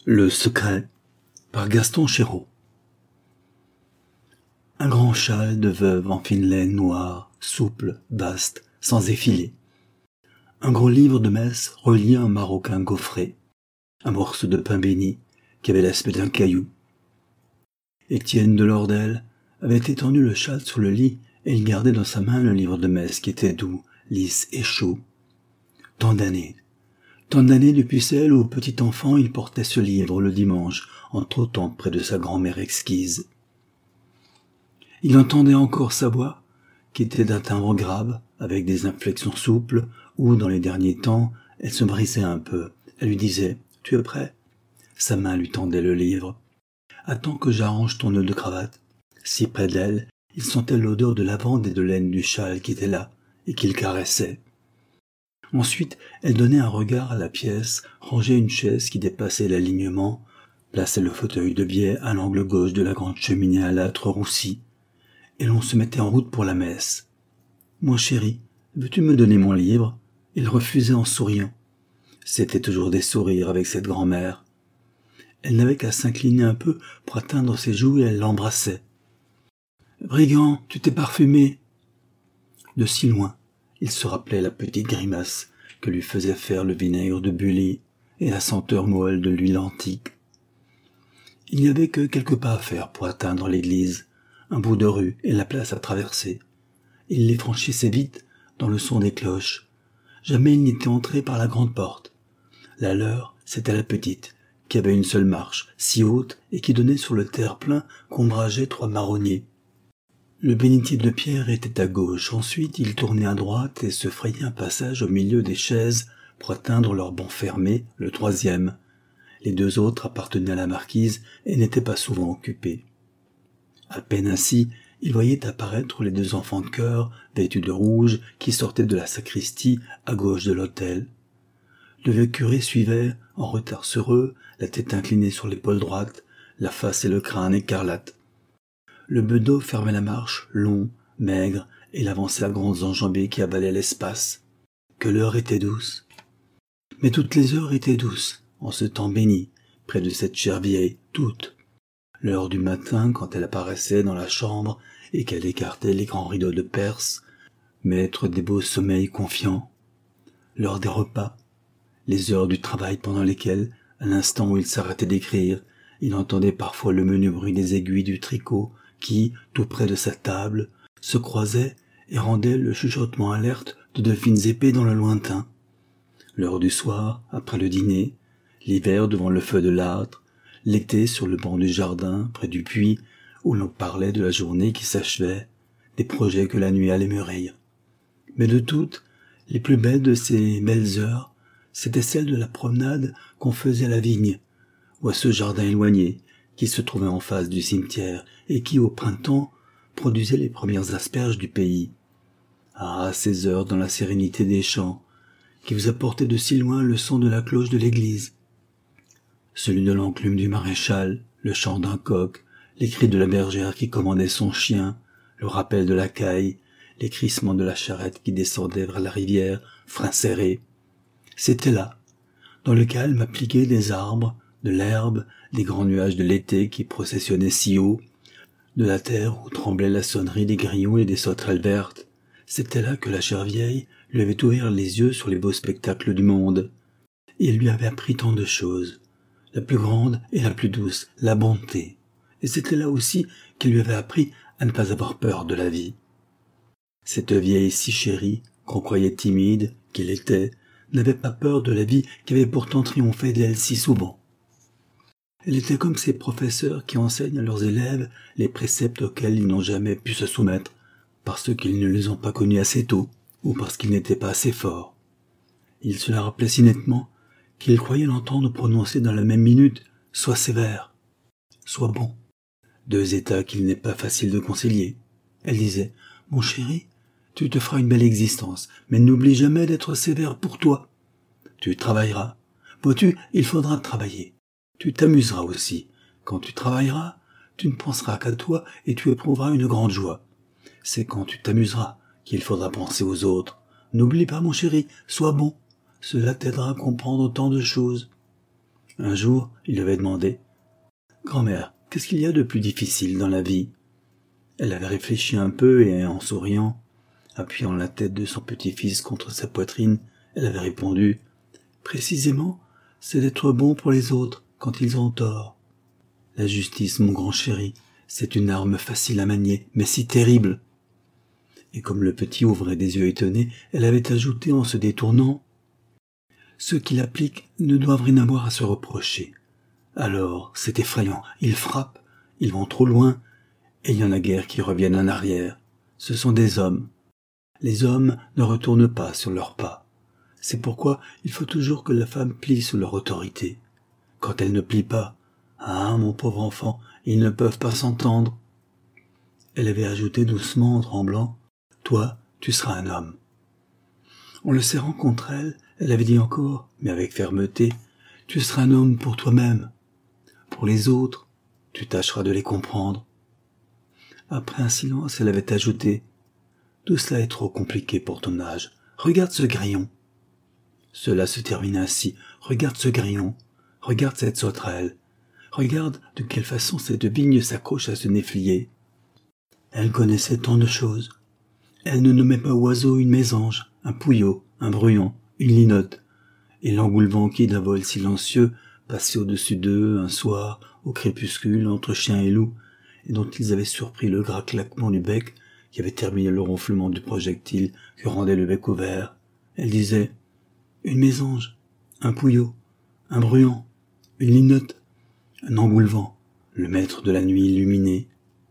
Le secret par Gaston Chéreau. Un grand châle de veuve en fine laine noire, souple, vaste, sans effilé. Un gros livre de messe relié à un maroquin gaufré. Un morceau de pain béni qui avait l'aspect d'un caillou. Étienne de Lordelle avait étendu le châle sur le lit et il gardait dans sa main le livre de messe qui était doux, lisse et chaud. Tant d'années depuis celle où, petit enfant, il portait ce livre le dimanche, en trottant près de sa grand-mère exquise. Il entendait encore sa voix, qui était d'un timbre grave, avec des inflexions souples, où, dans les derniers temps, elle se brisait un peu. Elle lui disait « Tu es prêt ?» Sa main lui tendait le livre. « Attends que j'arrange ton nœud de cravate. » Si près d'elle, il sentait l'odeur de lavande et de laine du châle qui était là, et qu'il caressait. Ensuite, elle donnait un regard à la pièce, rangeait une chaise qui dépassait l'alignement, plaçait le fauteuil de biais à l'angle gauche de la grande cheminée à l'âtre roussi, et l'on se mettait en route pour la messe. « Mon chéri, veux-tu me donner mon livre ?» Il refusait en souriant. C'était toujours des sourires avec cette grand-mère. Elle n'avait qu'à s'incliner un peu pour atteindre ses joues et elle l'embrassait. « Brigand, tu t'es parfumé !» De si loin, il se rappelait la petite grimace que lui faisait faire le vinaigre de Bully et la senteur moelle de l'huile antique. Il n'y avait que quelques pas à faire pour atteindre l'église, un bout de rue et la place à traverser. Il les franchissait vite dans le son des cloches. Jamais il n'était entré par la grande porte. La leur, c'était la petite, qui avait une seule marche, si haute et qui donnait sur le terre-plein qu'ombrageaient 3 marronniers. Le bénitier de pierre était à gauche. Ensuite, il tournait à droite et se frayait un passage au milieu des chaises pour atteindre leur banc fermé, le 3e. Les 2 autres appartenaient à la marquise et n'étaient pas souvent occupés. À peine ainsi, il voyait apparaître les 2 enfants de chœur, vêtus de rouge, qui sortaient de la sacristie à gauche de l'autel. Le vieux curé suivait, en retard sur eux, la tête inclinée sur l'épaule droite, la face et le crâne écarlates. Le bedeau fermait la marche, long, maigre, et il avançait à grandes enjambées qui avalaient l'espace. Que l'heure était douce. Mais toutes les heures étaient douces, en ce temps béni, près de cette chère vieille, toutes. L'heure du matin, quand elle apparaissait dans la chambre et qu'elle écartait les grands rideaux de Perse, maître des beaux sommeils confiants. L'heure des repas, les heures du travail pendant lesquelles, à l'instant où il s'arrêtait d'écrire, il entendait parfois le menu bruit des aiguilles du tricot qui, tout près de sa table, se croisaient et rendaient le chuchotement alerte de fines épées dans le lointain. L'heure du soir, après le dîner, l'hiver devant le feu de l'âtre, l'été sur le banc du jardin, près du puits, où l'on parlait de la journée qui s'achevait, des projets que la nuit allait mûrir. Mais de toutes, les plus belles de ces belles heures, c'étaient celles de la promenade qu'on faisait à la vigne, ou à ce jardin éloigné, qui se trouvait en face du cimetière, et qui, au printemps, produisait les premières asperges du pays. Ah, ces heures dans la sérénité des champs, qui vous apportaient de si loin le son de la cloche de l'église. Celui de l'enclume du maréchal, le chant d'un coq, les cris de la bergère qui commandait son chien, le rappel de la caille, les crissements de la charrette qui descendait vers la rivière, frein serré. C'était là, dans le calme appliqué des arbres, de l'herbe, des grands nuages de l'été qui processionnaient si haut, de la terre où tremblait la sonnerie des grillons et des sauterelles vertes. C'était là que la chère vieille lui avait ouvert les yeux sur les beaux spectacles du monde. Et elle lui avait appris tant de choses. La plus grande et la plus douce, la bonté. Et c'était là aussi qu'elle lui avait appris à ne pas avoir peur de la vie. Cette vieille si chérie, qu'on croyait timide, qu'elle était, n'avait pas peur de la vie qui avait pourtant triomphé d'elle si souvent. Elle était comme ces professeurs qui enseignent à leurs élèves les préceptes auxquels ils n'ont jamais pu se soumettre, parce qu'ils ne les ont pas connus assez tôt, ou parce qu'ils n'étaient pas assez forts. Il se la rappelait si nettement qu'il croyait l'entendre prononcer dans la même minute « Sois sévère, sois bon », 2 états qu'il n'est pas facile de concilier. Elle disait « Mon chéri, tu te feras une belle existence, mais n'oublie jamais d'être sévère pour toi. Tu travailleras. Vois-tu, il faudra travailler. Tu t'amuseras aussi. Quand tu travailleras, tu ne penseras qu'à toi et tu éprouveras une grande joie. C'est quand tu t'amuseras qu'il faudra penser aux autres. N'oublie pas, mon chéri, sois bon. Cela t'aidera à comprendre tant de choses. » Un jour, il lui avait demandé « Grand-mère, qu'est-ce qu'il y a de plus difficile dans la vie ?» Elle avait réfléchi un peu et, en souriant, appuyant la tête de son petit-fils contre sa poitrine, elle avait répondu « Précisément, c'est d'être bon pour les autres quand ils ont tort. La justice, mon grand chéri, c'est une arme facile à manier, mais si terrible. » Et comme le petit ouvrait des yeux étonnés, elle avait ajouté en se détournant « Ceux qui l'appliquent ne doivent rien avoir à se reprocher. Alors, c'est effrayant, ils frappent, ils vont trop loin, et il y en a guère qui reviennent en arrière. Ce sont des hommes. Les hommes ne retournent pas sur leurs pas. C'est pourquoi il faut toujours que la femme plie sous leur autorité. Quand elle ne plie pas, ah, mon pauvre enfant, ils ne peuvent pas s'entendre. » Elle avait ajouté doucement en tremblant « Toi, tu seras un homme. » En le serrant contre elle, elle avait dit encore, mais avec fermeté « Tu seras un homme pour toi-même. Pour les autres, tu tâcheras de les comprendre. » Après un silence, elle avait ajouté « Tout cela est trop compliqué pour ton âge. Regarde ce grillon. » Cela se termine ainsi. Regarde ce grillon. Regarde cette sauterelle. Regarde de quelle façon cette vigne s'accroche à ce néflier. Elle connaissait tant de choses. Elle ne nommait pas oiseau une mésange, un pouillot, un bruyon, une linotte, et l'engoulevent qui, d'un vol silencieux, passait au-dessus d'eux un soir, au crépuscule, entre chien et loup, et dont ils avaient surpris le gras claquement du bec qui avait terminé le ronflement du projectile que rendait le bec ouvert. Elle disait « Une mésange, un pouillot, un bruyon, une linotte, un engoulevent, le maître de la nuit illuminée. »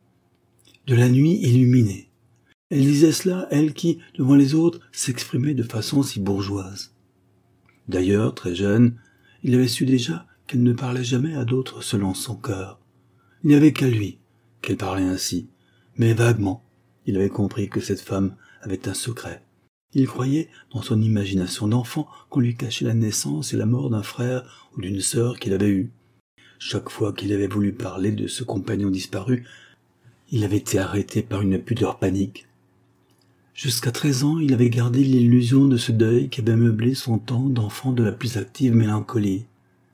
De la nuit illuminée. Elle disait cela, elle qui, devant les autres, s'exprimait de façon si bourgeoise. D'ailleurs, très jeune, il avait su déjà qu'elle ne parlait jamais à d'autres selon son cœur. Il n'y avait qu'à lui qu'elle parlait ainsi, mais vaguement, il avait compris que cette femme avait un secret. Il croyait, dans son imagination d'enfant, qu'on lui cachait la naissance et la mort d'un frère ou d'une sœur qu'il avait eue. Chaque fois qu'il avait voulu parler de ce compagnon disparu, il avait été arrêté par une pudeur panique. Jusqu'à 13 ans, il avait gardé l'illusion de ce deuil qui avait meublé son temps d'enfant de la plus active mélancolie.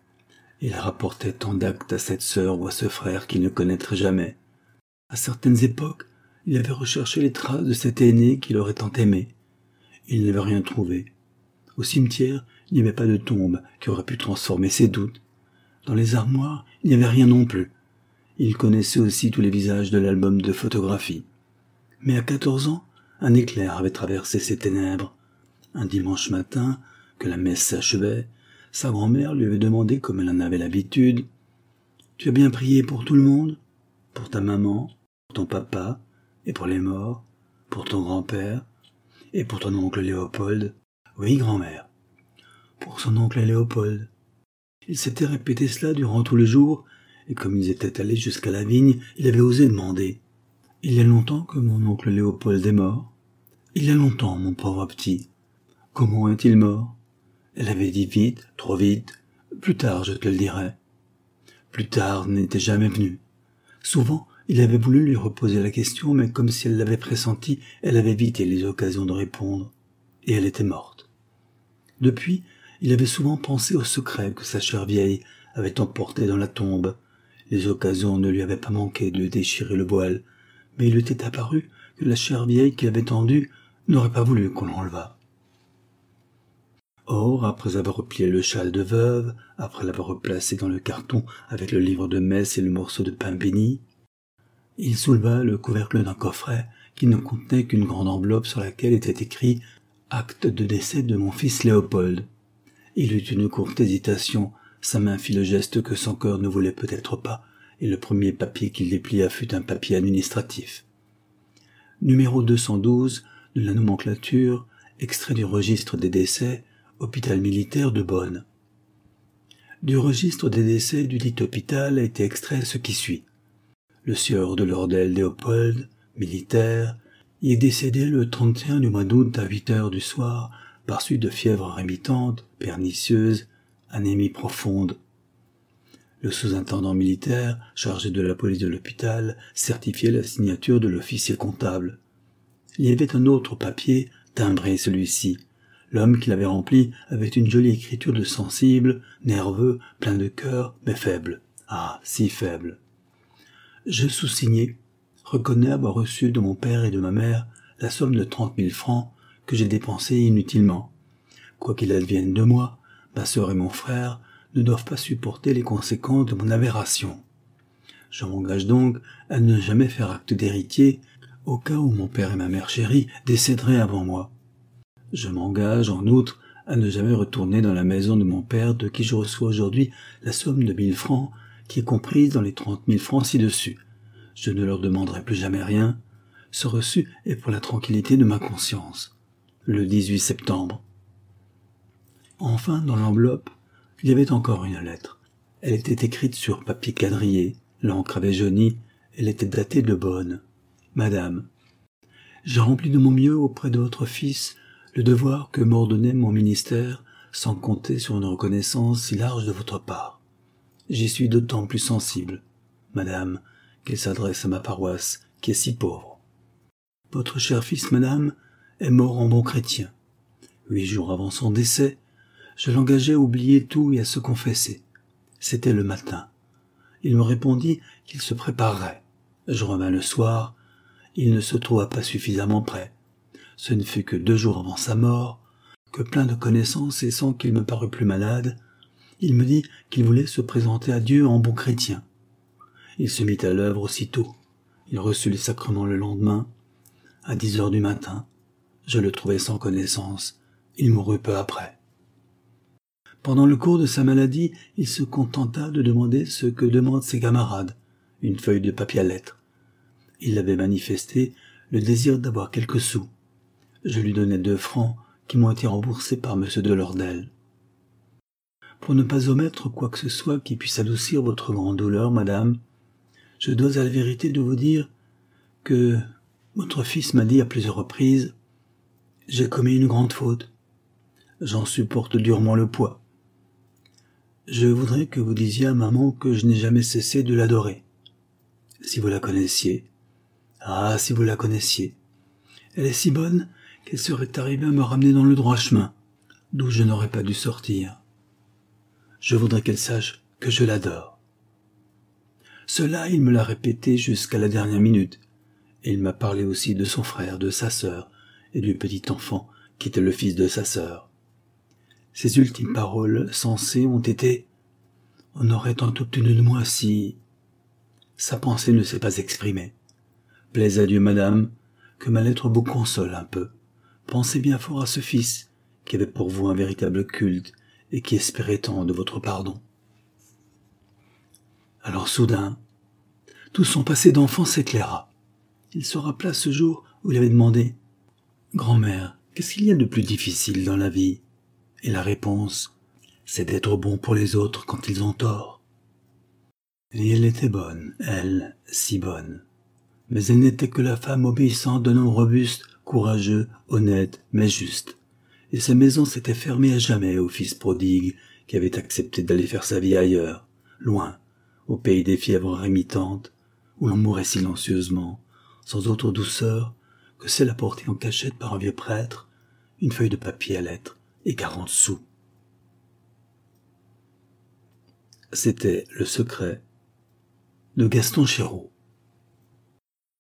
Il rapportait tant d'actes à cette sœur ou à ce frère qu'il ne connaîtrait jamais. À certaines époques, il avait recherché les traces de cet aîné qu'il aurait tant aimé. Il n'avait rien trouvé. Au cimetière, il n'y avait pas de tombe qui aurait pu transformer ses doutes. Dans les armoires, il n'y avait rien non plus. Il connaissait aussi tous les visages de l'album de photographie. Mais à 14 ans, un éclair avait traversé ses ténèbres. Un dimanche matin, que la messe s'achevait, sa grand-mère lui avait demandé, comme elle en avait l'habitude, « Tu as bien prié pour tout le monde? Pour ta maman, pour ton papa, et pour les morts, pour ton grand-père, et pour ton oncle Léopold? » « Oui, grand-mère. » Pour son oncle Léopold. Il s'était répété cela durant tout le jour, et comme ils étaient allés jusqu'à la vigne, il avait osé demander « Il y a longtemps que mon oncle Léopold est mort? »« Il y a longtemps, mon pauvre petit. »« Comment est-il mort ?» Elle avait dit vite, trop vite. « Plus tard, je te le dirai. » Plus tard n'était jamais venu. Souvent, il avait voulu lui reposer la question, mais comme si elle l'avait pressenti, elle avait évité les occasions de répondre. Et elle était morte. Depuis, il avait souvent pensé au secret que sa chère vieille avait emporté dans la tombe. Les occasions ne lui avaient pas manqué de déchirer le voile, mais il lui était apparu que la chère vieille qui l'avait tendu n'aurait pas voulu qu'on l'enlevât. Or, après avoir replié le châle de veuve, après l'avoir replacé dans le carton avec le livre de messe et le morceau de pain béni, il souleva le couvercle d'un coffret qui ne contenait qu'une grande enveloppe sur laquelle était écrit « Acte de décès de mon fils Léopold ». Il eut une courte hésitation, sa main fit le geste que son cœur ne voulait peut-être pas, et le premier papier qu'il déplia fut un papier administratif. Numéro 212 de la nomenclature, extrait du registre des décès, hôpital militaire de Bonn. Du registre des décès du dit hôpital a été extrait ce qui suit. Le sieur de l'Ordel Léopold, militaire, y est décédé le 31 du mois d'août à 8 heures du soir, par suite de fièvre rémitante, pernicieuse, anémie profonde. Le sous-intendant militaire, chargé de la police de l'hôpital, certifiait la signature de l'officier comptable. Il y avait un autre papier, timbré celui-ci, L'homme qui l'avait rempli avait une jolie écriture de sensible, nerveux, plein de cœur, mais faible. Ah, si faible. Je sous-signai, reconnais avoir reçu de mon père et de ma mère la somme de 30 000 francs que j'ai dépensée inutilement. Quoi qu'il advienne de moi, ma sœur et mon frère ne doivent pas supporter les conséquences de mon aberration. Je m'engage donc à ne jamais faire acte d'héritier au cas où mon père et ma mère chérie décéderaient avant moi. Je m'engage, en outre, à ne jamais retourner dans la maison de mon père de qui je reçois aujourd'hui la somme de 1 000 francs qui est comprise dans les 30 000 francs ci-dessus. Je ne leur demanderai plus jamais rien. Ce reçu est pour la tranquillité de ma conscience. Le 18 septembre. Enfin, dans l'enveloppe, il y avait encore une lettre. Elle était écrite sur papier quadrillé, l'encre avait jauni, elle était datée de Bonn. Madame, j'ai rempli de mon mieux auprès de votre fils le devoir que m'ordonnait mon ministère, sans compter sur une reconnaissance si large de votre part. J'y suis d'autant plus sensible, madame, qu'elle s'adresse à ma paroisse, qui est si pauvre. Votre cher fils, madame, est mort en bon chrétien. 8 jours avant son décès, je l'engageai à oublier tout et à se confesser. C'était le matin. Il me répondit qu'il se préparerait. Je revins le soir. Il ne se trouva pas suffisamment prêt. Ce ne fut que 2 jours avant sa mort, que plein de connaissances et sans qu'il me parût plus malade, il me dit qu'il voulait se présenter à Dieu en bon chrétien. Il se mit à l'œuvre aussitôt. Il reçut les sacrements le lendemain, à 10 heures du matin. Je le trouvai sans connaissance. Il mourut peu après. Pendant le cours de sa maladie, il se contenta de demander ce que demandent ses camarades, une feuille de papier à lettres. Il avait manifesté le désir d'avoir quelques sous. Je lui donnai 2 francs qui m'ont été remboursés par M. de Lordel. Pour ne pas omettre quoi que ce soit qui puisse adoucir votre grande douleur, madame, je dois à la vérité de vous dire que votre fils m'a dit à plusieurs reprises « J'ai commis une grande faute. J'en supporte durement le poids. Je voudrais que vous disiez à maman que je n'ai jamais cessé de l'adorer. Si vous la connaissiez. Ah, si vous la connaissiez. Elle est si bonne qu'elle serait arrivée à me ramener dans le droit chemin, d'où je n'aurais pas dû sortir. Je voudrais qu'elle sache que je l'adore. » Cela, il me l'a répété jusqu'à la dernière minute, et il m'a parlé aussi de son frère, de sa sœur, et du petit enfant qui était le fils de sa sœur. Ses ultimes paroles sensées ont été « On aurait tant obtenu de moi si... » Sa pensée ne s'est pas exprimée. Plaise à Dieu, madame, que ma lettre vous console un peu. Pensez bien fort à ce fils, qui avait pour vous un véritable culte, et qui espérait tant de votre pardon. Alors soudain, tout son passé d'enfant s'éclaira. Il se rappela ce jour où il avait demandé « Grand-mère, qu'est-ce qu'il y a de plus difficile dans la vie ?» Et la réponse « C'est d'être bon pour les autres quand ils ont tort. » Et elle était bonne, elle, si bonne. Mais elle n'était que la femme obéissante d'un homme robuste, courageux, honnête, mais juste. Et sa maison s'était fermée à jamais au fils prodigue qui avait accepté d'aller faire sa vie ailleurs, loin, au pays des fièvres rémitantes, où l'on mourait silencieusement, sans autre douceur que celle apportée en cachette par un vieux prêtre, une feuille de papier à lettres et 40 sous. C'était Le secret de Gaston Chéreau.